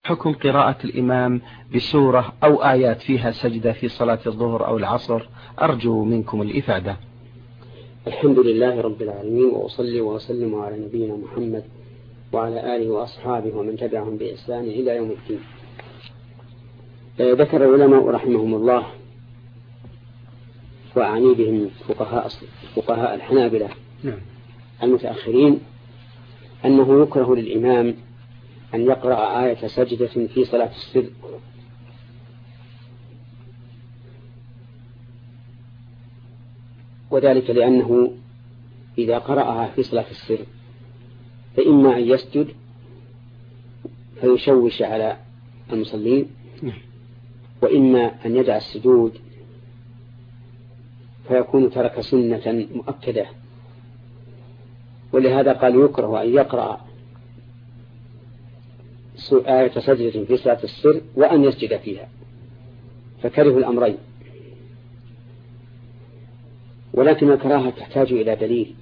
حكم قراءة الإمام بسورة أو آيات فيها سجدة في صلاة الظهر أو العصر؟ أرجو منكم الإفادة. الحمد لله رب العالمين، وأصلي وأسلم على نبينا محمد وعلى آله وأصحابه ومن تبعهم بإحسان إلى يوم الدين. ذكر العلماء رحمهم الله وأعني بهم فقهاء الحنابلة المتأخرين أنه يكره للإمام أن يقرأ آية سجدة في صلاة السر، وذلك لأنه إذا قرأها في صلاة السر فإما أن يسجد فيشوش على المصلين، وإما أن يدع السجود فيكون ترك سنة مؤكدة. ولهذا قال يكره أن يقرأ آية سجدة في صلاة السر وأن يسجد فيها، فكره الأمرين. ولكن الكراهة تحتاج إلى دليل،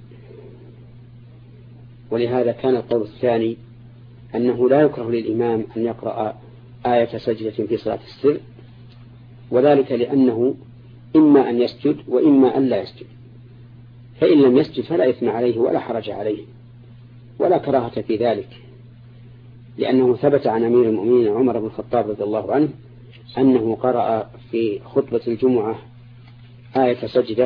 ولهذا كان القول الثاني أنه لا يكره للإمام أن يقرأ آية سجدة في صلاة السر، وذلك لأنه إما أن يسجد وإما أن لا يسجد، فإن لم يسجد فلا إثم عليه ولا حرج عليه ولا كراهة في ذلك، لأنه ثبت عن أمير المؤمنين عمر بن الخطاب رضي الله عنه أنه قرأ في خطبة الجمعة آية سجدة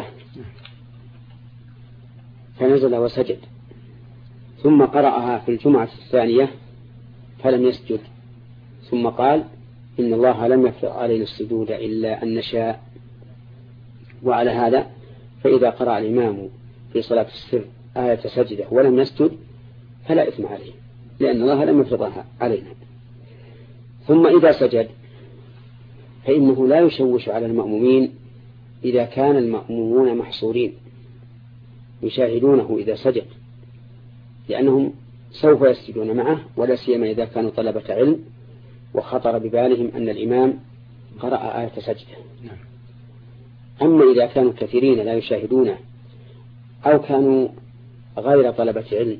فنزل وسجد، ثم قرأها في الجمعة الثانية فلم يسجد، ثم قال إن الله لم يفرض علينا السجود إلا أن نشاء. وعلى هذا فإذا قرأ الإمام في صلاة السر آية سجدة ولم يسجد فلا إثم عليه، لأن الله لم يفرضها علينا. ثم إذا سجد فإنه لا يشوش على المأمومين إذا كان المأمومون محصورين يشاهدونه إذا سجد، لأنهم سوف يسجدون معه، ولا سيما إذا كانوا طلبة علم وخطر ببالهم أن الإمام قرأ آية سجدة. أما إذا كانوا كثيرين لا يشاهدونه أو كانوا غير طلبة علم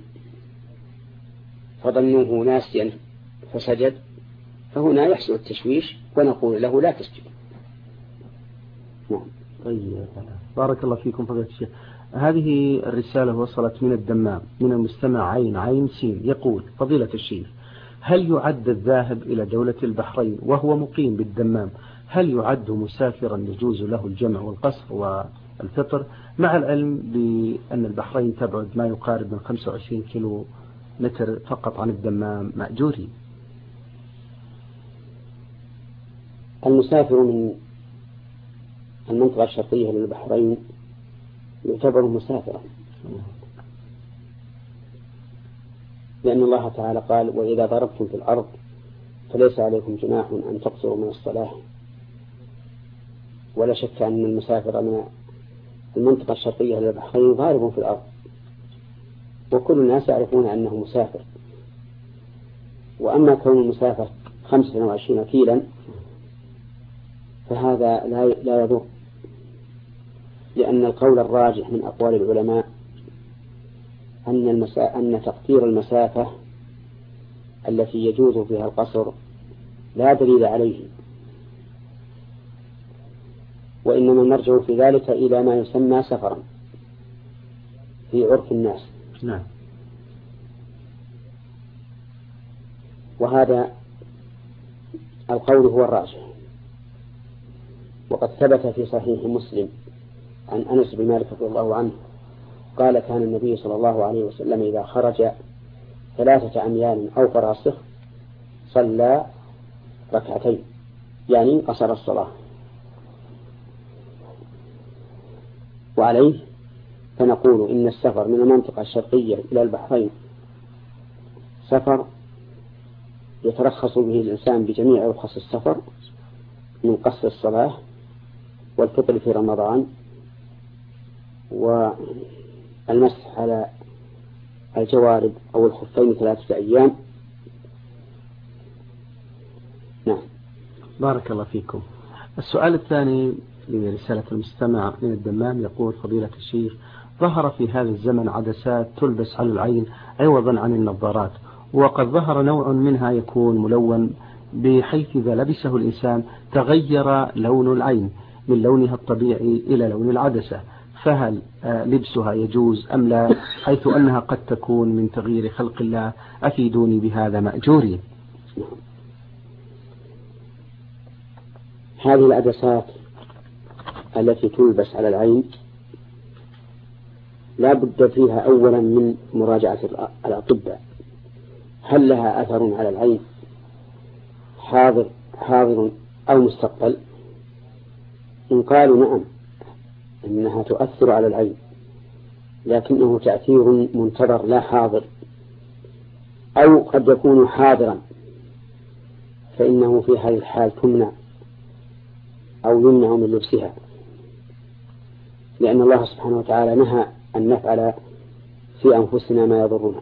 فظنوه ناسيا فسجد، فهنا يحصل التشويش ونقول له لا تسجد. طيب، بارك الله فيكم فضيلة الشيخ. هذه الرسالة وصلت من الدمام من المستمع عين سين، يقول: فضيلة الشيخ، هل يعد الذاهب إلى دولة البحرين وهو مقيم بالدمام هل يعد مسافرا يجوز له الجمع والقصر والفطر، مع العلم بأن البحرين تبعد ما يقارب من 25 كيلو متر فقط عن الدمام مأجوري؟ المسافر من المنطقة الشرقية للبحرين يعتبر مسافرا، لأن الله تعالى قال: وإذا ضربتم في الأرض فليس عليكم جناح أن تقصروا من الصلاة. ولا شك أن المسافر من المنطقة الشرقية للبحرين ضارب في الأرض، وكل الناس يعرفون أنه مسافر. وأما كون المسافر 25 كيلا فهذا لا يضر، لأن القول الراجح من أقوال العلماء أن تقدير المسافة التي يجوز فيها القصر لا دليل عليه، وإنما نرجع في ذلك إلى ما يسمى سفرا في عرف الناس. نعم. وهذا القول هو الراجح. وقد ثبت في صحيح مسلم عن أنس بن مالك رضي الله عنه قال: كان النبي صلى الله عليه وسلم إذا خرج 3 أميال أو فراسخ صلى ركعتين، يعني قصر الصلاة. وعليه فنقول إن السفر من المنطقة الشرقية إلى البحرين سفر يترخص به الإنسان بجميع رخص السفر من قصر الصلاة والفطر في رمضان والمسح على الجوارب أو الخفين 3 أيام. نعم. بارك الله فيكم. السؤال الثاني لرسالة المستمع من الدمام، يقول: فضيلة الشيخ، ظهر في هذا الزمن عدسات تلبس على العين عوضا عن النظارات، وقد ظهر نوع منها يكون ملون بحيث إذا لبسه الإنسان تغير لون العين من لونها الطبيعي إلى لون العدسة، فهل لبسها يجوز أم لا، حيث أنها قد تكون من تغيير خلق الله؟ أفيدوني بهذا مأجورين. هذه العدسات التي تلبس على العين لا بد فيها أولا من مراجعة الأطباء، هل لها أثر على العين حاضر أو مستقبل؟ إن قالوا نعم إنها تؤثر على العين لكنه تأثير منتظر لا حاضر، أو قد يكون حاضرا، فإنه في هذه الحال تمنع أو يمنع من لبسها، لأن الله سبحانه وتعالى نهى أن نفعل في أنفسنا ما يضرنا،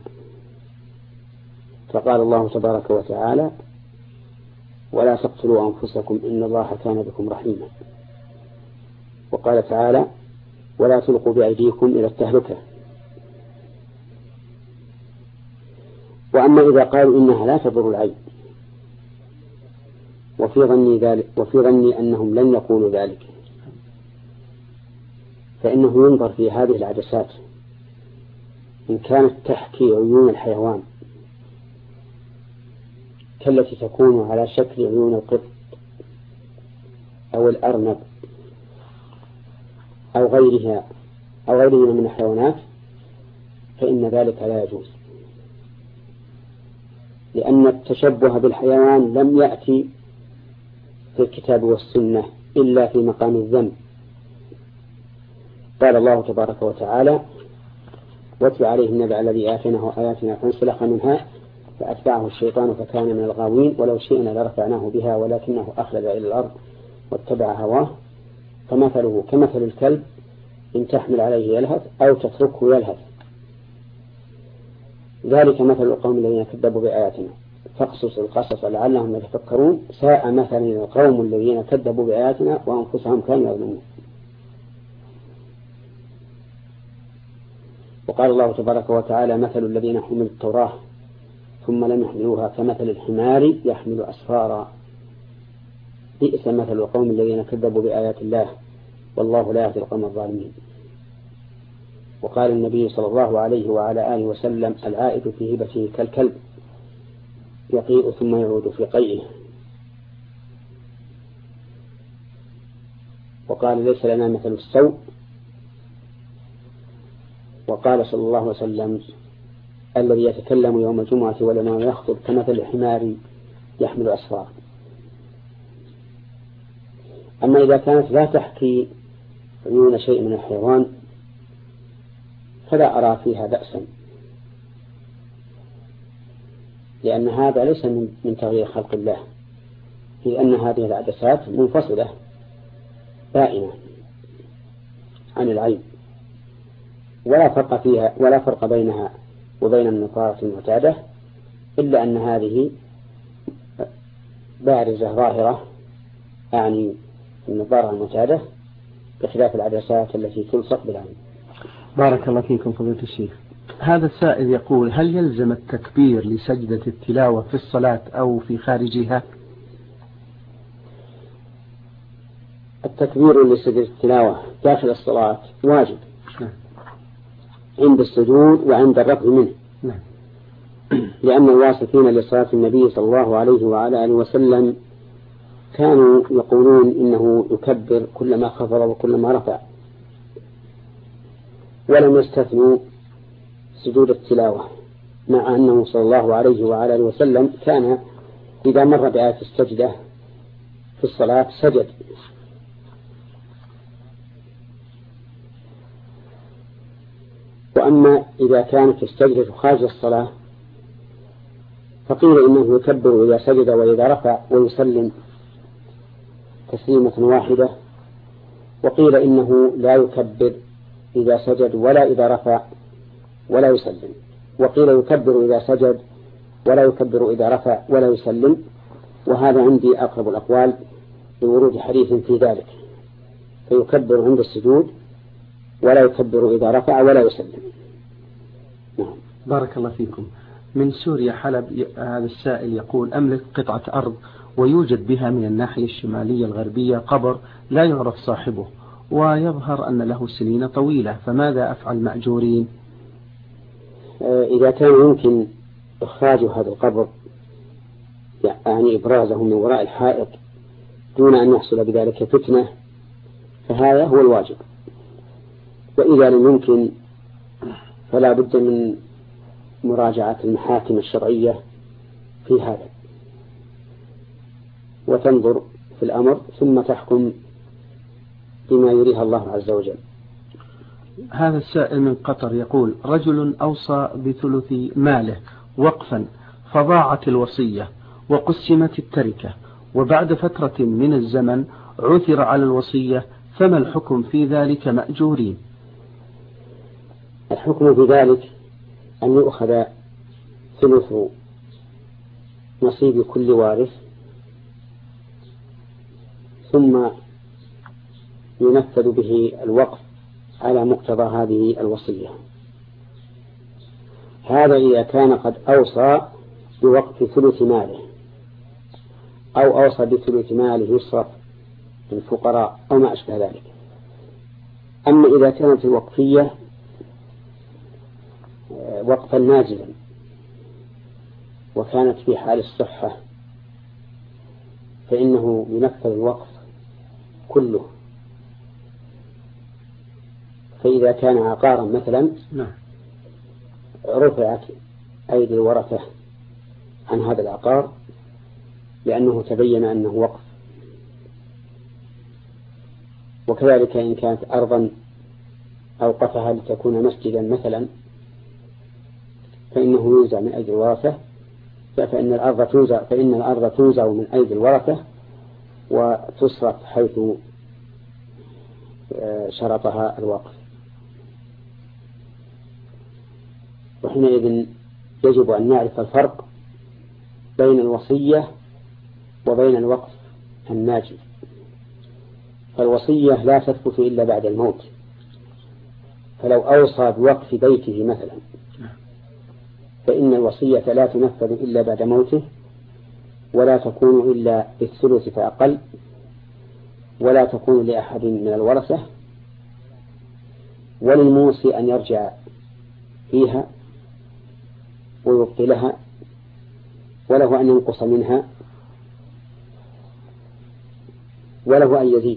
فقال الله تبارك وتعالى: ولا تقتلوا أنفسكم إن الله كان بكم رحيما. وقال تعالى: ولا تلقوا بأيديكم إلى التهلكة. وأما إذا قالوا إنها لا تضر العين، وفي ظني أنهم لن يقولوا ذلك، فإنه ينظر في هذه العدسات إن كانت تحكي عيون الحيوان كالتي تكون على شكل عيون القط أو الأرنب أو غيرها من الحيوانات، فإن ذلك لا يجوز، لأن التشبه بالحيوان لم يأتي في الكتاب والسنة إلا في مقام الذنب. قال الله تبارك وتعالى: واتل عليهم نبأ الذي آتيناه آياتنا فانسلخ منها فأتبعه الشيطان فكان من الغاوين ولو شئنا لرفعناه بها ولكنه أخلد إلى الأرض واتبع هواه فمثله كمثل الكلب إن تحمل عليه يلهث أو تتركه يلهث ذلك مثل القوم الذين كذبوا بآياتنا فاقصص القصص لعلهم يتفكرون ساء مثلا القوم الذين كذبوا بآياتنا وأنفسهم كانوا يظلمون. وقال الله تبارك وتعالى: مثل الذين حملوا التوراة ثم لم يحملوها كمثل الحمار يحمل أسفارا بئس مثل القوم الذين كذبوا بآيات الله والله لا يهدي القوم الظالمين. وقال النبي صلى الله عليه وعلى آله وسلم: العائد في هبته كالكلب يقيء ثم يعود في قيئه. وقال: ليس لنا مثل السوء. وقال صلى الله عليه وسلم: الذي يتكلم يوم الجمعة ولما يخطب كمثل الحمار يحمل أسفار. أما إذا كانت لا تحكي عيون شيء من الحيوان فلا أرى فيها بأسا، لأن هذا ليس من تغيير خلق الله، لأن هذه العدسات منفصلة بائنة عن العين ولا فرق بينها وبين النظارة المعتادة، إلا أن هذه بارزة ظاهرة، يعني النظارة المعتادة، بخلاف العدسات التي تلصق بالعين. بارك الله فيكم فضيلة الشيخ. هذا السائل يقول: هل يلزم التكبير لسجدة التلاوة في الصلاة أو في خارجها؟ التكبير لسجدة التلاوة داخل الصلاة واجب عند السجود وعند الرفع منه، لأن الواصفين لصلاة النبي صلى الله عليه وعلى آله وسلم كانوا يقولون إنه يكبر كلما خفض وكلما رفع، ولم يستثنوا سجود التلاوة، مع أنه صلى الله عليه وعلى آله وسلم كان إذا مر بآية السجدة في الصلاة سجد. وأما إذا كانت السجدة خارج الصلاة فقيل إنه يكبر إذا سجد وإذا رفع ويسلم تسليمة واحدة، وقيل إنه لا يكبر إذا سجد ولا إذا رفع ولا يسلم، وقيل يكبر إذا سجد ولا يكبر إذا رفع ولا يسلم، وهذا عندي أقرب الأقوال بورود حديث في ذلك، فيكبر عند السجود ولا يكبر إذا رفع ولا يسلم. بارك الله فيكم. من سوريا حلب هذا السائل يقول: أملك قطعة أرض ويوجد بها من الناحية الشمالية الغربية قبر لا يعرف صاحبه، ويظهر أن له سنين طويلة، فماذا أفعل مأجورين؟ إذا كان يمكن إخراج هذا القبر، يعني إبرازه من وراء الحائط دون أن يحصل بذلك فتنة، فهذا هو الواجب. وإذا لم يمكن فلا بد من مراجعة المحاكم الشرعية في هذا، وتنظر في الأمر ثم تحكم بما يريها الله عز وجل. هذا السائل من قطر يقول: رجل أوصى بثلث ماله وقفا فضاعت الوصية وقسمت التركة، وبعد فترة من الزمن عثر على الوصية، فما الحكم في ذلك مأجورين؟ الحكم في ذلك أن يؤخذ ثلث نصيب كل وارث ثم ينفذ به الوقف على مقتضى هذه الوصية. هذا إذا كان قد أوصى بوقف ثلث ماله، أو أوصى بثلث ماله يصرف للفقراء أو ما أشبه ذلك. أما إذا كانت الوقفية وقفا ناجزا وكانت في حال الصحة فإنه ينفذ الوقف كله. فإذا كان عقارا مثلا رفعت أيدي الورثة عن هذا العقار لأنه تبين أنه وقف. وكذلك إن كانت أرضا أوقفها لتكون مسجدا مثلا فإنه يوزع من أيدي الورثة، فإن الأرض توزع من أيدي الورثة وتصرف حيث شرطها الوقف. وحينئذ يجب أن نعرف الفرق بين الوصية وبين الوقف الناجز. فالوصية لا تثبت إلا بعد الموت، فلو أوصى بوقف بيته مثلا فإن الوصية لا تنفذ إلا بعد موته، ولا تكون إلا بالثلث فأقل، ولا تكون لأحد من الورثة، وللموصي أن يرجع فيها ويبطلها، وله أن ينقص منها، وله أن يزيد،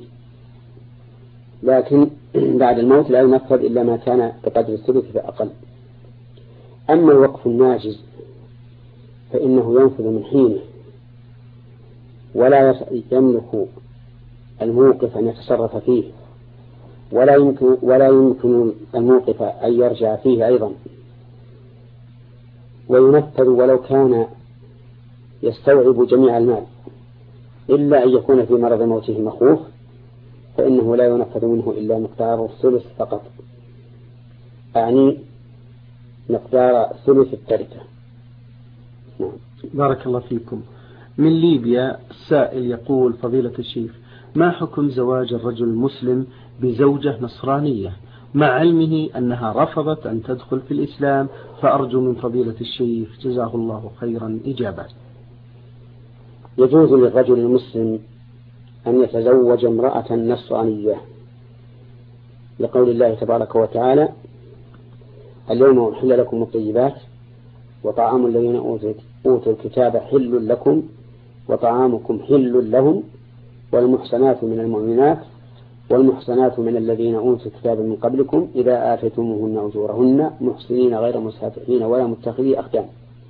لكن بعد الموت لا ينفذ إلا ما كان بقدر الثلث فأقل. أما الوقف الناجز فإنه ينفذ من حينه، ولا يملك الموقف أن يتصرف فيه، ولا يمكن الموقف أن يرجع فيه أيضا، وينفذ ولو كان يستوعب جميع المال، إلا أن يكون في مرض موته مخوف فإنه لا ينفذ منه إلا مقدار الثلث فقط، أعني مقدار ثلث التركة. بارك الله فيكم. من ليبيا السائل يقول: فضيلة الشيخ، ما حكم زواج الرجل المسلم بزوجة نصرانية مع علمه أنها رفضت أن تدخل في الإسلام؟ فأرجو من فضيلة الشيخ جزاه الله خيرا إجابة. يجوز للرجل المسلم أن يتزوج امرأة نصرانية لقول الله تبارك وتعالى: اليوم أحل لكم الطيبات وطعام الذين أوتوا الكتاب حل لكم وطعامكم حل لهم والمحصنات من المؤمنات والمحصنات من الذين أوتوا الكتاب من قبلكم إذا آتيتموهن أجورهن محصنين غير مسافحين ولا متخذي أخدان.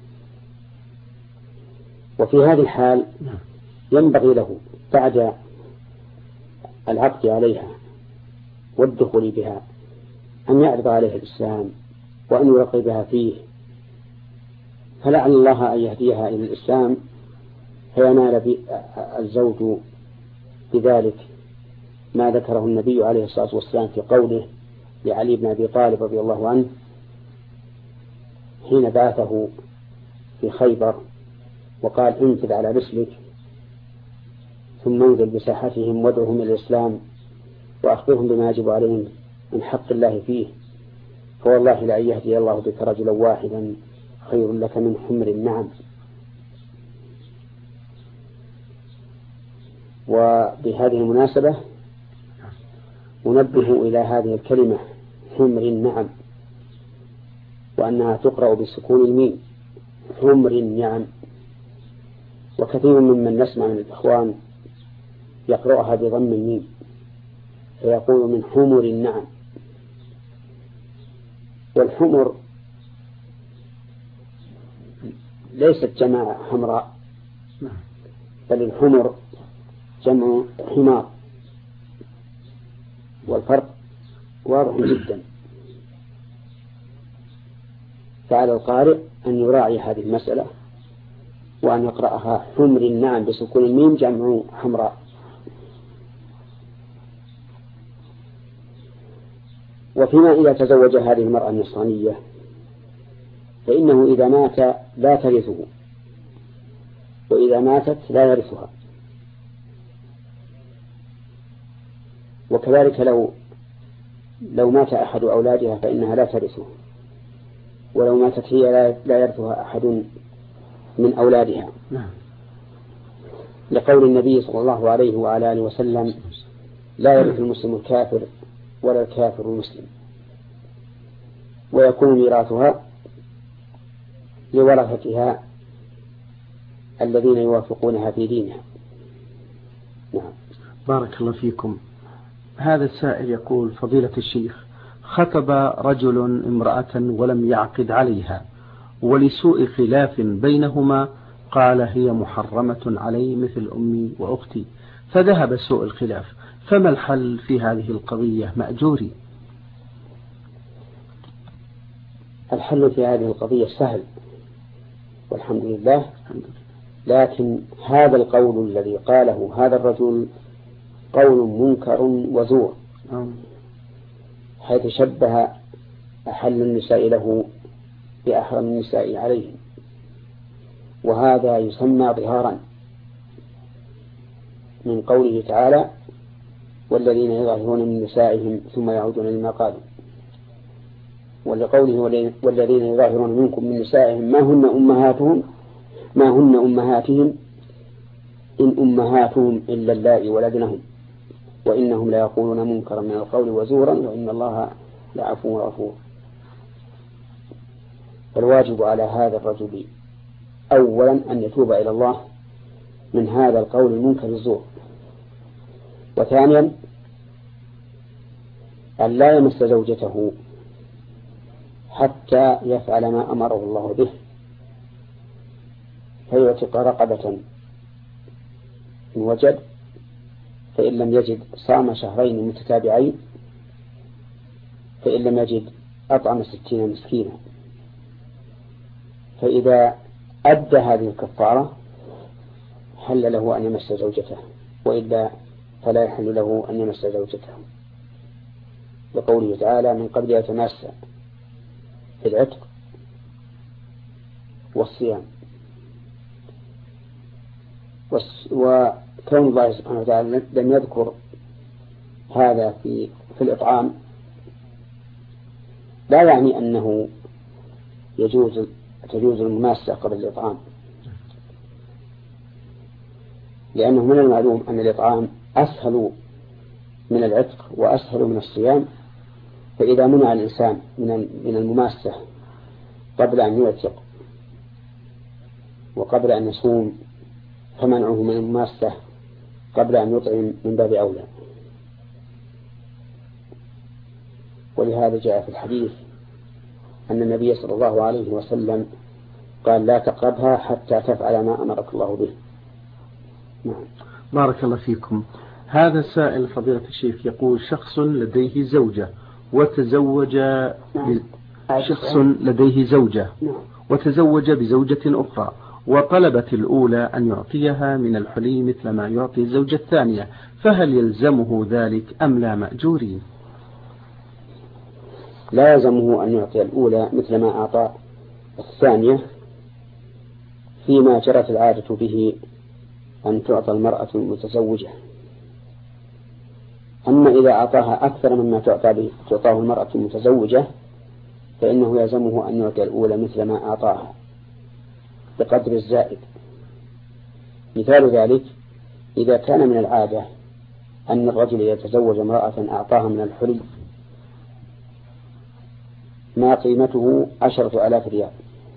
وفي هذه الحال ينبغي له بعد العقد عليها والدخول بها أن يعرض عليها الإسلام وأن يرغبها فيه، فلعل الله أن يهديها إلى الإسلام فينال الزوج بذلك ما ذكره النبي عليه الصلاة والسلام في قوله لعلي بن أبي طالب رضي الله عنه حين بعثه في خيبر وقال: انفذ على رسلك ثم انزل بساحتهم وادعهم إلى الإسلام وأخبرهم بما يجب عليهم من حق الله فيه، فوالله لا يهدي الله بك رجلا واحدا خير لك من حمر النعم. وبهذه المناسبة أنبه إلى هذه الكلمة حمر النعم، وأنها تقرأ بسكون الميم حمر النعم، وكثير ممن نسمع من الإخوان يقرأها بضم الميم فيقول من حمر النعم. والحمر ليست جمع حمراء، بل الحمر جمع حمار، والفرق واضح جدا. فعلى القارئ أن يراعي هذه المسألة وأن يقرأها حمر النعم بسكون الميم جمع حمراء. وفيما إذا تزوج هذه المرأة النصرانية فإنه إذا مات لا ترثه، وإذا ماتت لا يرثها. وكذلك لو مات أحد أولادها فإنها لا ترثه، ولو ماتت هي لا يرثها أحد من أولادها، لقول النبي صلى الله عليه وعلى آله وسلم لا يرث المسلم الكافر ولا الكافر المسلم. ويكون ميراثها لورثتها الذين يوافقونها في دينها. نعم. بارك الله فيكم. هذا السائل يقول فضيلة الشيخ خطب رجل امرأة ولم يعقد عليها، ولسوء خلاف بينهما قال هي محرمة علي مثل أمي وأختي، فذهب سوء الخلاف، فما الحل في هذه القضية مأجوري؟ الحل في هذه القضية سهل والحمد لله، لكن هذا القول الذي قاله هذا الرجل قول منكر وزور، حيث شبه أحل النساء له بأحرم النساء عليه، وهذا يسمى ظهارا من قوله تعالى والذين يظاهرون من نسائهم ثم يعودون لما قالوا، ولقوله والذين يظاهرون منكم من نسائهم ما هن أمهاتهم إن أمهاتهم إلا اللائي ولدنهم وإنهم لا يقولون منكرا من القول وزورا وإن الله لعفو غفور. فالواجب على هذا الرجل أولا أن يتوب إلى الله من هذا القول المنكر الزور، وثانيا أن لا يمس زوجته حتى يفعل ما أمره الله به، فيعتق رقبة إن وجد، فإن لم يجد صام شهرين متتابعين، فإن لم يجد أطعم 60 مسكينا. فإذا أدى هذه الكفارة حل له أن يمس زوجته، وإلا فلا يحل له أن يمس زوجته، لقوله تعالى من قبل يتماس في العتق والصيام. وكون الله سبحانه وتعالى لم يذكر هذا في الإطعام لا يعني أنه تجوز المماسة قبل الإطعام، لأنه من المعلوم أن الإطعام أسهل من العتق وأسهل من الصيام، فإذا منع الإنسان من المماسة قبل أن يعتق وقبل أن يصوم فمنعه من المماسة قبل أن يطعم من باب أولى. ولهذا جاء في الحديث أن النبي صلى الله عليه وسلم قال لا تقربها حتى تفعل ما أمرك الله به. نعم. بارك الله فيكم. هذا السائل فضيلة الشيخ يقول شخص لديه زوجة وتزوج وتزوج بزوجة أخرى، وطلبت الأولى أن يعطيها من الحلي مثل ما يعطي الزوجة الثانية، فهل يلزمه ذلك أم لا مأجورين؟ لا يلزمه أن يعطي الأولى مثل ما أعطى الثانية فيما جرت العادة به أن تعطى المرأة المتزوجة. أما إذا أعطاها أكثر مما تعطاه المرأة المتزوجة فإنه يلزمه أن يعطي الأولى مثل ما أعطاها بقدر الزائد. مثال ذلك إذا كان من العادة أن الرجل يتزوج امرأة أعطاها من الحلي ما قيمته 10,000 ريال،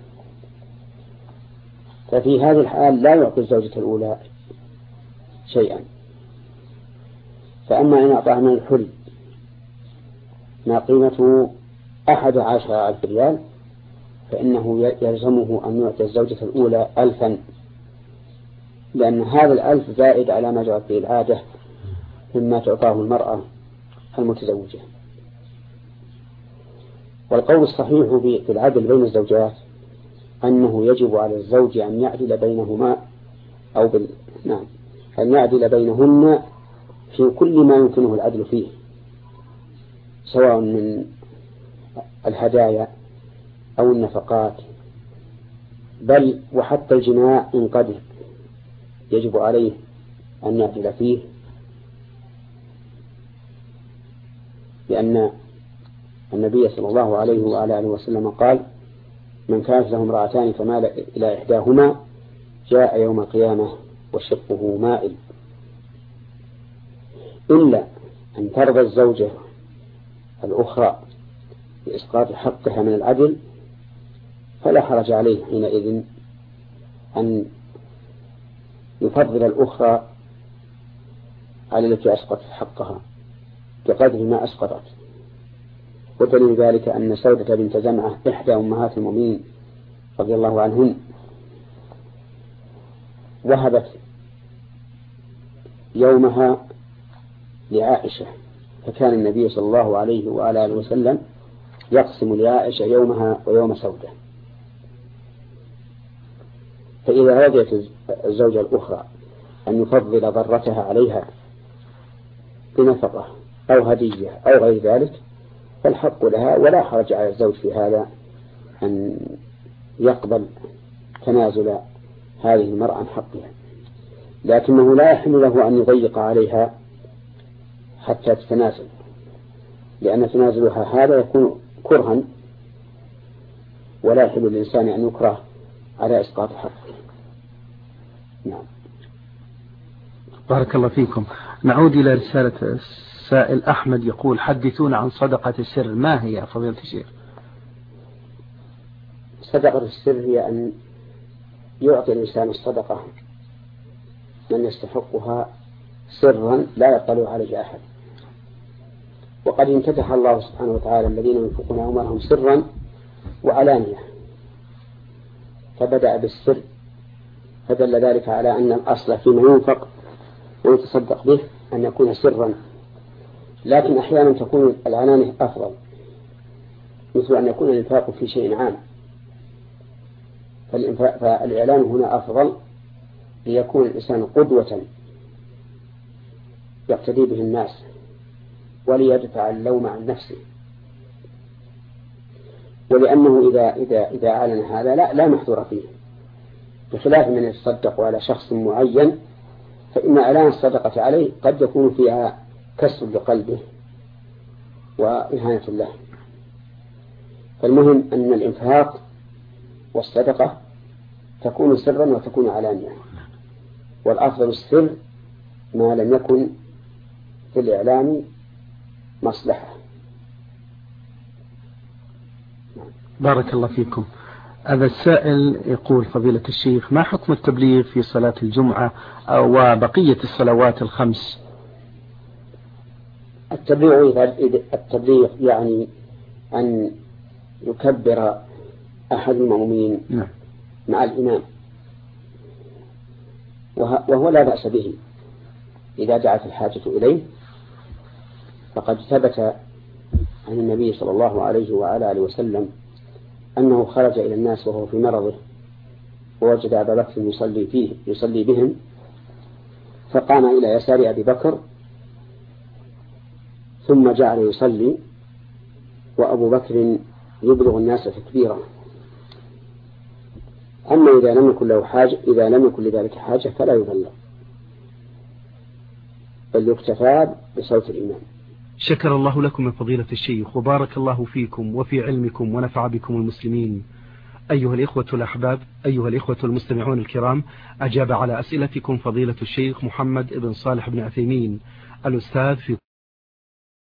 ففي هذه الحال لا يعطي الزوجة الأولى شيئا. فأما إن أعطاها من الحلي ما قيمته 11,000 ريال فإنه يلزمه أن يعطي الزوجة الأولى 1,000، لأن هذا 1000 زائد على ما جرت به العادة مما تعطاه المرأة المتزوجة. والقول الصحيح في العدل بين الزوجات أنه يجب على الزوج أن يعدل بينهما أن يعدل بينهن في كل ما يمكنه العدل فيه، سواء من الهدايا أو النفقات، بل وحتى الجماع إن قدر يجب عليه أن يعدل فيه، لأن النبي صلى الله عليه وعلى آله وسلم قال: من كانت له امرأتان فمال إلى إحداهما جاء يوم القيامة وشقه مائل، إلا أن ترضى الزوجة الأخرى بإسقاط حقها من العدل فلا حرج عليه حينئذ أن يفضل الأخرى على التي أسقطت حقها بقدر ما أسقطت. ودليل ذلك أن سودة بنت زمعة إحدى أمهات المؤمنين رضي الله عنهن وهبت يومها لعائشة، فكان النبي صلى الله عليه وعلى آله وسلم يقسم لعائشة يومها ويوم سودة. فإذا رضيت الزوجة الأخرى أن يفضل ضرتها عليها بنفقة أو هدية أو غير ذلك فالحق لها، ولا حرج على الزوج في هذا أن يقبل تنازل هذه المرأة عن حقها، لكنه لا يحل له أن يضيق عليها حتى تتنازل، لأن تنازلها هذا يكون كرها، ولا يحل للإنسان أن يكره على إسقاط حقه. نعم. بارك الله فيكم. نعود إلى رسالة السائل أحمد يقول: حدثونا عن صدقة السر، ما هي فضيلة الشيخ؟ صدقة السر هي أن يعطي الإنسان الصدقة من يستحقها سرا لا يطلع عليه أحد، وقد امتدح الله سبحانه وتعالى الذين ينفقون أموالهم سرا وعلانية، فبدأ بالسر، فدل ذلك على أن الأصل فيما ينفق ويتصدق به أن يكون سرا، لكن أحيانا تكون العلانية أفضل، مثل أن يكون الإنفاق في شيء عام، فالإعلان هنا أفضل ليكون الإنسان قدوة يقتدي به الناس وليدفع اللوم عن نفسه، ولأنه إذا أعلن هذا لا محذور فيه، بخلاف من يتصدق على شخص معين فإن إعلان الصدقة عليه قد يكون فيها كسر لقلبه وإهانة له. فالمهم أن الإنفاق والصدقة تكون سرا وتكون علانية، والأفضل السر ما لم يكن في الإعلام مصلحة. بارك الله فيكم. هذا السائل يقول: فضيلة الشيخ، ما حكم التبليغ في صلاة الجمعة وبقية الصلوات الخمس؟ التبليغ يعني أن يكبر أحد المؤمنين مع الإمام، وهو لا بأس به إذا دعت الحاجة إليه، فقد ثبت عن النبي صلى الله عليه وعلى آله وسلم أنه خرج إلى الناس وهو في مرضه ووجد أبا بكر يصلي بهم، فقام إلى يسار أبي بكر ثم جعل يصلي وأبو بكر يبلغ الناس تكبيرا. أما إذا لم يكن لذلك حاجة فلا يبلغ، بل يكتفى بصوت الإمام. شكر الله لكم يا فضيلة الشيخ، وبارك الله فيكم وفي علمكم ونفع بكم المسلمين. أيها الإخوة الأحباب، أيها الإخوة المستمعون الكرام، أجاب على أسئلتكم فضيلة الشيخ محمد بن صالح بن عثيمين الأستاذ في